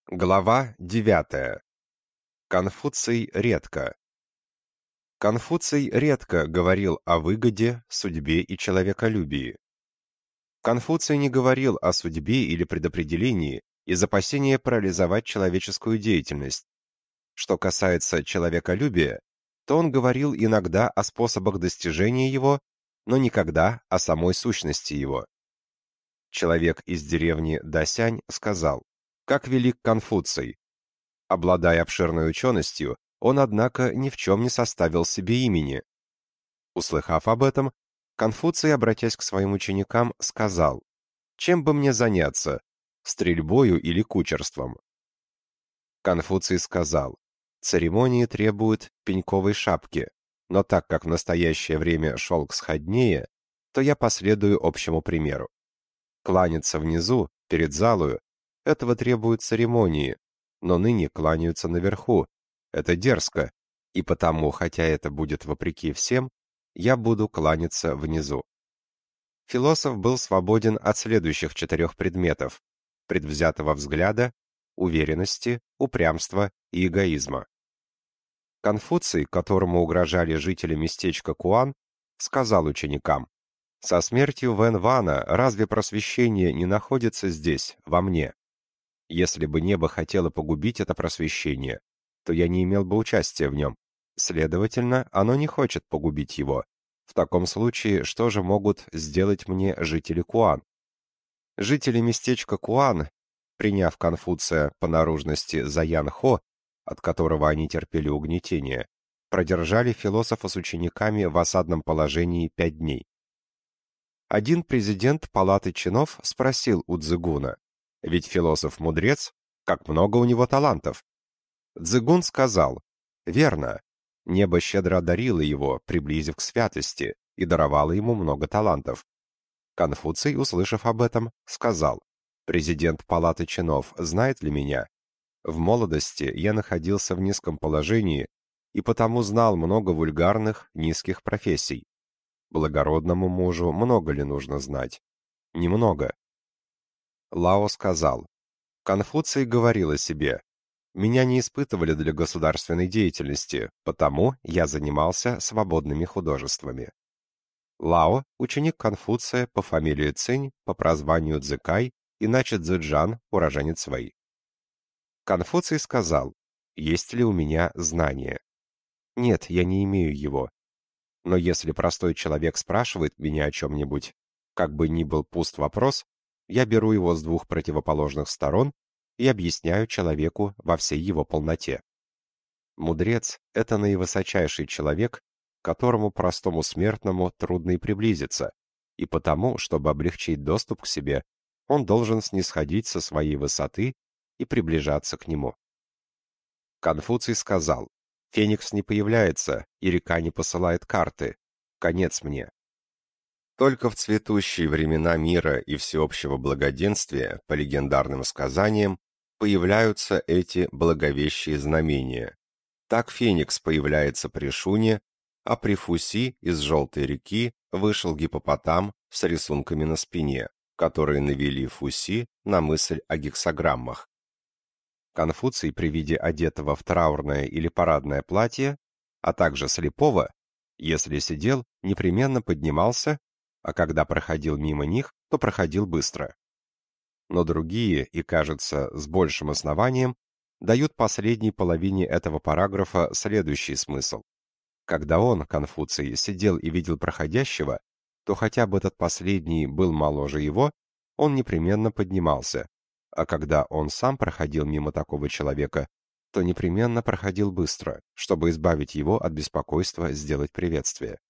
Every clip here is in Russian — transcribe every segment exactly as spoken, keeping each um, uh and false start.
Глава девятая. Конфуций редко. Конфуций редко говорил о выгоде, судьбе и человеколюбии. Конфуций не говорил о судьбе или предопределении из опасения парализовать человеческую деятельность. Что касается человеколюбия, то он говорил иногда о способах достижения его, но никогда о самой сущности его. Человек из деревни Дасянь сказал: «Как велик Конфуций! Обладая обширной ученостью, он, однако, ни в чем не составил себе имени». Услыхав об этом, Конфуций, обратясь к своим ученикам, сказал: «Чем бы мне заняться, стрельбою или кучерством?» Конфуций сказал: «Церемонии требуют пеньковой шапки, но так как в настоящее время шелк сходнее, то я последую общему примеру. Кланяться внизу, перед залою, этого требуют церемонии, но ныне кланяются наверху. Это дерзко, и потому, хотя это будет вопреки всем, я буду кланяться внизу». Философ был свободен от следующих четырех предметов: предвзятого взгляда, уверенности, упрямства и эгоизма. Конфуций, которому угрожали жители местечка Куан, сказал ученикам: «Со смертью Вэн Вана разве просвещение не находится здесь, во мне? Если бы небо хотело погубить это просвещение, то я не имел бы участия в нем. Следовательно, оно не хочет погубить его. В таком случае, что же могут сделать мне жители Куан?» Жители местечка Куан, приняв Конфуция по наружности за Ян Хо, от которого они терпели угнетение, продержали философа с учениками в осадном положении пять дней. Один президент палаты чинов спросил у Цзыгуна: «Ведь философ мудрец, как много у него талантов?» Цзыгун сказал: «Верно, небо щедро одарило его, приблизив к святости, и даровало ему много талантов». Конфуций, услышав об этом, сказал: «Президент палаты чинов знает ли меня? В молодости я находился в низком положении и потому знал много вульгарных, низких профессий. Благородному мужу много ли нужно знать? Немного». Лао сказал: «Конфуций говорил о себе: меня не испытывали для государственной деятельности, потому я занимался свободными художествами». Лао — ученик Конфуция по фамилии Цинь, по прозванию Цзыкай, иначе Цзэджан, уроженец Вэй. Конфуций сказал: «Есть ли у меня знание? Нет, я не имею его. Но если простой человек спрашивает меня о чем-нибудь, как бы ни был пуст вопрос, я беру его с двух противоположных сторон и объясняю человеку во всей его полноте. Мудрец — это наивысочайший человек, к которому простому смертному трудно и приблизиться, и потому, чтобы облегчить доступ к себе, он должен снисходить со своей высоты и приближаться к нему». Конфуций сказал: «Феникс не появляется, и река не посылает карты. Конец мне». Только в цветущие времена мира и всеобщего благоденствия, по легендарным сказаниям, появляются эти благовещие знамения. Так Феникс появляется при Шуне, а при Фуси из Желтой реки вышел гиппопотам с рисунками на спине, которые навели Фуси на мысль о гексаграммах. Конфуций при виде одетого в траурное или парадное платье, а также слепого, если сидел, непременно поднимался, а когда проходил мимо них, то проходил быстро. Но другие, и, кажется, с большим основанием, дают последней половине этого параграфа следующий смысл. Когда он, Конфуций, сидел и видел проходящего, то хотя бы этот последний был моложе его, он непременно поднимался, а когда он сам проходил мимо такого человека, то непременно проходил быстро, чтобы избавить его от беспокойства сделать приветствие.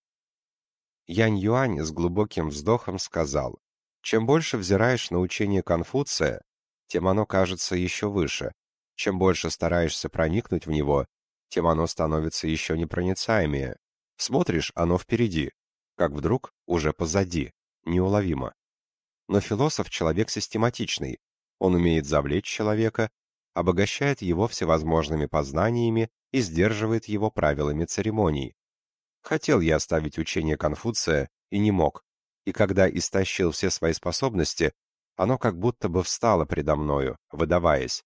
Янь-Юань с глубоким вздохом сказал: «Чем больше взираешь на учение Конфуция, тем оно кажется еще выше. Чем больше стараешься проникнуть в него, тем оно становится еще непроницаемее. Смотришь, оно впереди, как вдруг уже позади, неуловимо». Но философ — человек систематичный. Он умеет завлечь человека, обогащает его всевозможными познаниями и сдерживает его правилами церемоний. Хотел я оставить учение Конфуция и не мог, и когда истощил все свои способности, оно как будто бы встало предо мною, выдаваясь: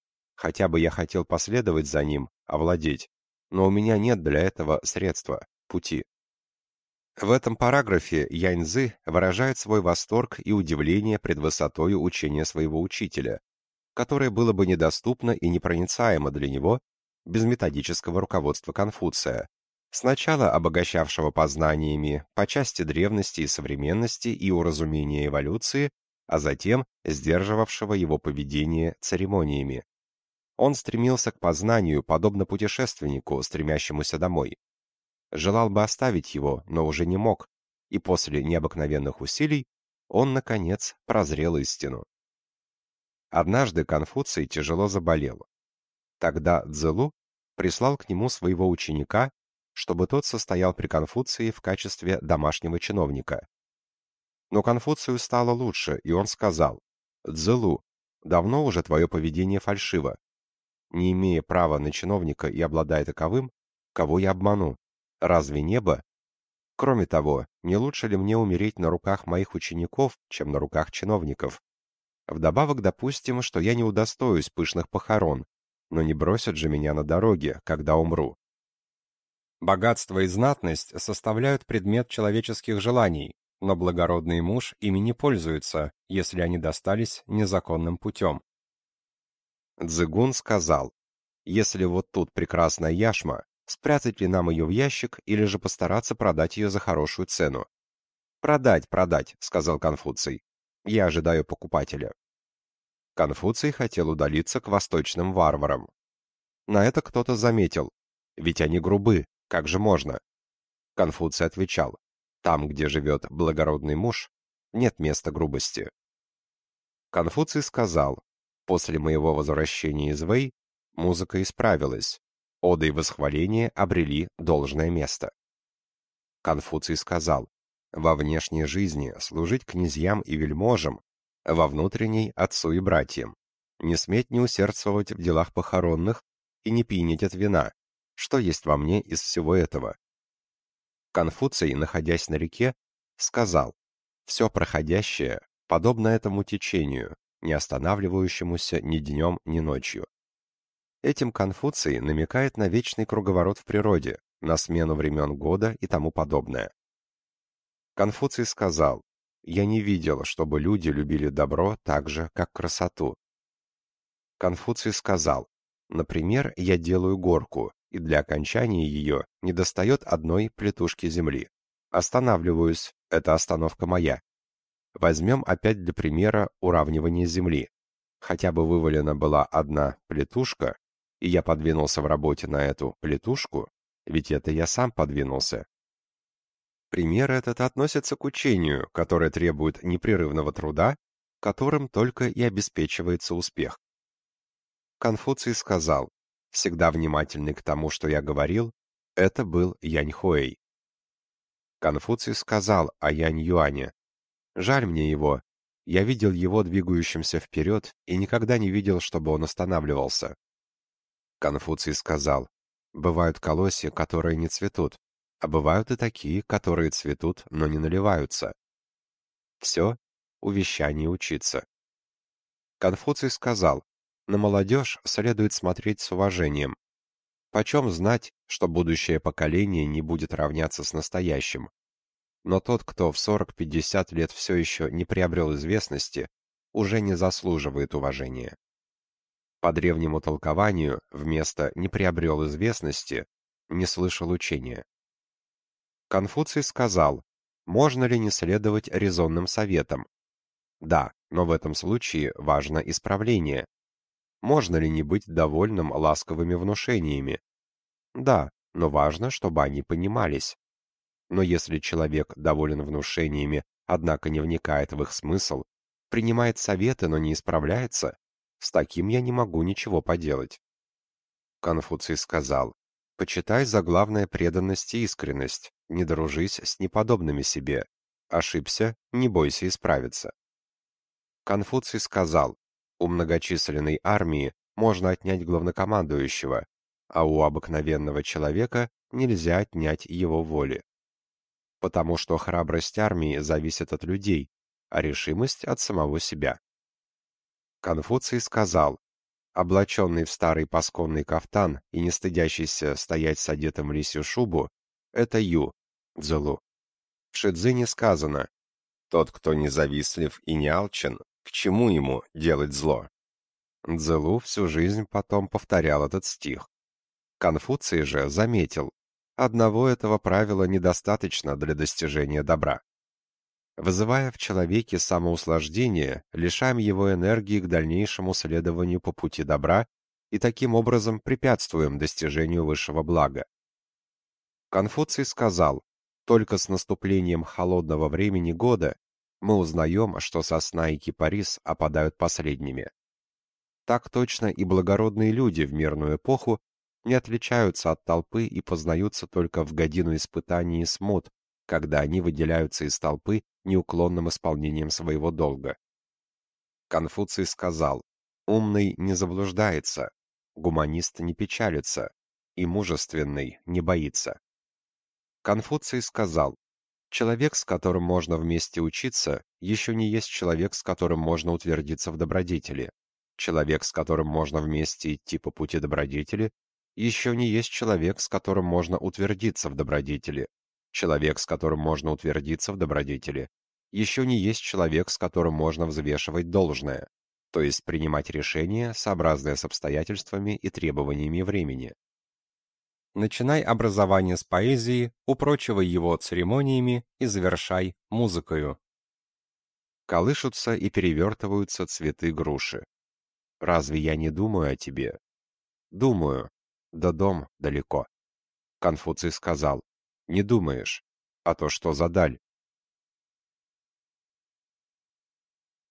хотя бы я хотел последовать за ним, овладеть, но у меня нет для этого средства, пути. В этом параграфе Яньцзы выражает свой восторг и удивление пред высотою учения своего учителя, которое было бы недоступно и непроницаемо для него без методического руководства Конфуция, сначала обогащавшего познаниями по части древности и современности и уразумения эволюции, а затем сдерживавшего его поведение церемониями. Он стремился к познанию, подобно путешественнику, стремящемуся домой. Желал бы оставить его, но уже не мог, и после необыкновенных усилий он, наконец, прозрел истину. Однажды Конфуций тяжело заболел. Тогда Цзэлу прислал к нему своего ученика, чтобы тот состоял при Конфуции в качестве домашнего чиновника. Но Конфуцию стало лучше, и он сказал: «Цзэлу, давно уже твое поведение фальшиво. Не имея права на чиновника и обладая таковым, кого я обману? Разве небо? Кроме того, не лучше ли мне умереть на руках моих учеников, чем на руках чиновников? Вдобавок допустим, что я не удостоюсь пышных похорон, но не бросят же меня на дороге, когда умру. Богатство и знатность составляют предмет человеческих желаний, но благородный муж ими не пользуется, если они достались незаконным путем». Цзыгун сказал: «Если вот тут прекрасная яшма, спрятать ли нам ее в ящик или же постараться продать ее за хорошую цену?» «Продать, продать», — сказал Конфуций. «Я ожидаю покупателя». Конфуций хотел удалиться к восточным варварам. На это кто-то заметил: «Ведь они грубы, как же можно?» Конфуций отвечал: «Там, где живет благородный муж, нет места грубости». Конфуций сказал: «После моего возвращения из Вэй музыка исправилась, оды и восхваления обрели должное место». Конфуций сказал: «Во внешней жизни служить князьям и вельможам, во внутренней — отцу и братьям, не сметь не усердствовать в делах похоронных и не пьянеть от вина, что есть во мне из всего этого». Конфуций, находясь на реке, сказал: «Все проходящее подобно этому течению, не останавливающемуся ни днем, ни ночью». Этим Конфуций намекает на вечный круговорот в природе, на смену времен года и тому подобное. Конфуций сказал: «Я не видел, чтобы люди любили добро так же, как красоту». Конфуций сказал: «Например, я делаю горку, и для окончания ее недостает одной плетушки земли. Останавливаюсь, это остановка моя. Возьмем опять для примера уравнивание земли. Хотя бы вывалена была одна плетушка, и я подвинулся в работе на эту плетушку, ведь это я сам подвинулся». Пример этот относится к учению, которое требует непрерывного труда, которым только и обеспечивается успех. Конфуций сказал: «Всегда внимательный к тому, что я говорил, это был Яньхуэй». Конфуций сказал о Янь-Юане: «Жаль мне его, я видел его двигающимся вперед и никогда не видел, чтобы он останавливался». Конфуций сказал: «Бывают колосья, которые не цветут, а бывают и такие, которые цветут, но не наливаются. Все увещание учиться». Конфуций сказал: «На молодежь следует смотреть с уважением. Почем знать, что будущее поколение не будет равняться с настоящим? Но тот, кто в сорок-пятьдесят лет все еще не приобрел известности, уже не заслуживает уважения». По древнему толкованию, вместо «не приобрел известности» не слышал учения. Конфуций сказал: «Можно ли не следовать резонным советам? Да, но в этом случае важно исправление. Можно ли не быть довольным ласковыми внушениями? Да, но важно, чтобы они понимались. Но если человек доволен внушениями, однако не вникает в их смысл, принимает советы, но не исправляется, с таким я не могу ничего поделать». Конфуций сказал: «Почитай за главное преданность и искренность, не дружись с неподобными себе. Ошибся, не бойся исправиться». Конфуций сказал: «У многочисленной армии можно отнять главнокомандующего, а у обыкновенного человека нельзя отнять его воли. Потому что храбрость армии зависит от людей, а решимость от самого себя». Конфуций сказал: облаченный в старый пасконный кафтан и не стыдящийся стоять с одетым в лисью шубу, это Ю, Цзэлу. В Шидзине сказано: «Тот, кто не завистлив и не алчен, к чему ему делать зло?» Цзэлу всю жизнь потом повторял этот стих. Конфуций же заметил: одного этого правила недостаточно для достижения добра. Вызывая в человеке самоуслаждение, лишаем его энергии к дальнейшему следованию по пути добра и таким образом препятствуем достижению высшего блага. Конфуций сказал: только с наступлением холодного времени года мы узнаем, что сосна и кипарис опадают последними. Так точно и благородные люди в мирную эпоху не отличаются от толпы и познаются только в годину испытаний и смут, когда они выделяются из толпы неуклонным исполнением своего долга. Конфуций сказал: умный не заблуждается, гуманист не печалится, и мужественный не боится. Конфуций сказал: человек, с которым можно вместе учиться, еще не есть человек, с которым можно утвердиться в добродетели. Человек, с которым можно вместе идти по пути добродетели, еще не есть человек, с которым можно утвердиться в добродетели. Человек, с которым можно утвердиться в добродетели, еще не есть человек, с которым можно взвешивать должное, то есть принимать решения, сообразные с обстоятельствами и требованиями времени. Начинай образование с поэзии, упрочивай его церемониями и завершай музыкою. Колышутся и перевертываются цветы груши. Разве я не думаю о тебе? Думаю, да дом далеко. Конфуций сказал: не думаешь, а то что за даль?